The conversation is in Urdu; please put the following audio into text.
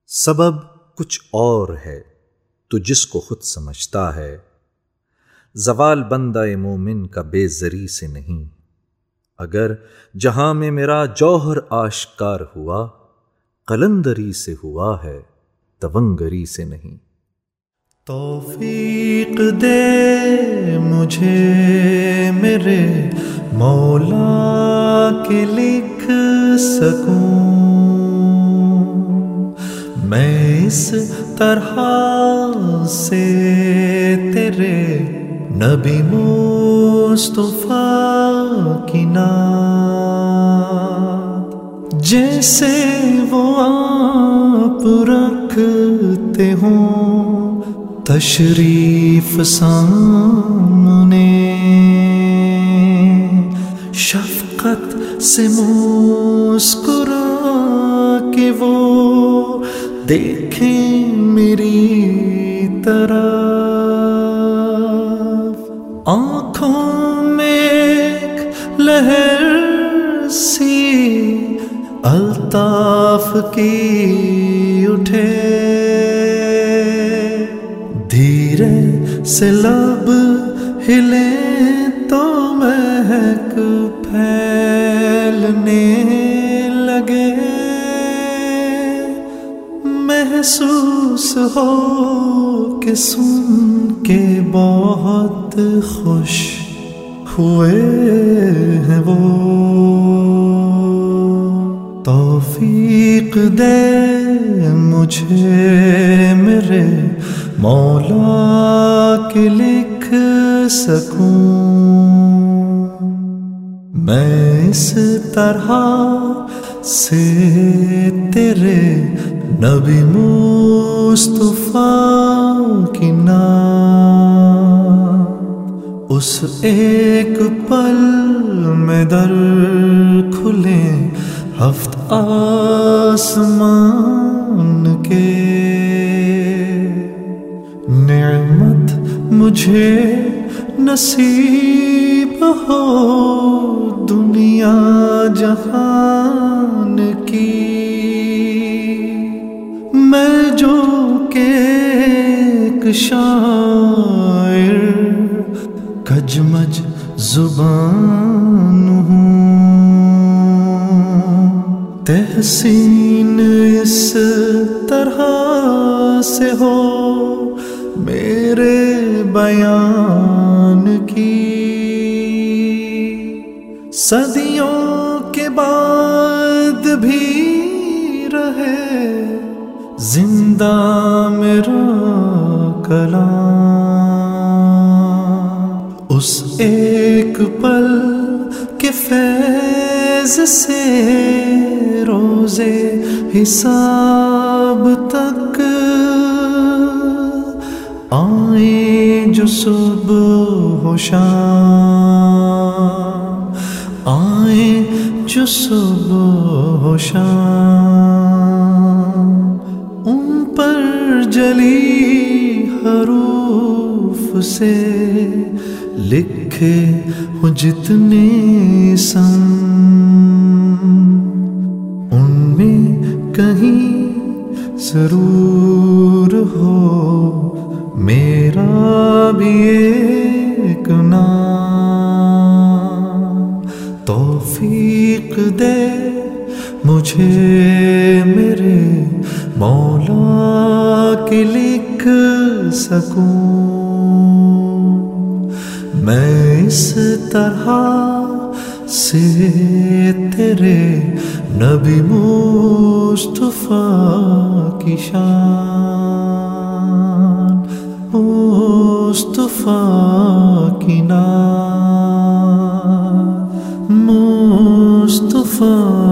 سبب کچھ اور ہے تو جس کو خود سمجھتا ہے، زوال بندہ مومن کا بے زری سے نہیں۔ اگر جہاں میں میرا جوہر آشکار ہوا، قلندری سے ہوا ہے تونگری سے نہیں۔ توفیق دے مجھے میرے مولا کہ لکھ سکوں میں اس طرح سے تیرے نبی مصطفیٰ کی نعت، جیسے وہ آپ رکھتے ہوں تشریف سامنے، شفقت سے مسکرا کہ وہ دیکھیں میری طرف، آنکھوں میں ایک لہر سی الطاف کی اٹھے، دھیرے سے لب ہلے تو مہک پھیلنے لگے، محسوس ہو کہ سن کے بہت خوش ہوئے ہیں وہ۔ توفیق دے مجھے میرے مولا کہ لکھ سکوں میں اس طرح سے تیرے نبی مصطفیٰ کی نعت، اس ایک پل میں در کھلے ہفت آسمان کے، نعمت مجھے نصیب ہو دنیا جہان کی، میں جو کہ ایک شاعر کجمج زبان ہوں، تحسین اس طرح سے ہو میرے بیان کی، صدیوں کے بعد بھی رہے زندہ میرا کلام، اس ایک پل کے فیض سے روزے حساب تک آئیں جو صبح و شام، آئیں جو صبح و شام، ان پر جلی حروف سے لکھے ہوں جتنے سن، ان میں کہیں ضرور ہو میرا بھی ایک نام۔ توفیق دے مجھے میرے مولا کہ لکھ سکوں میں اس طرح سے تیرے نبی مصطفیٰ کی شان، مصطفیٰ کی نعت، مصطفیٰ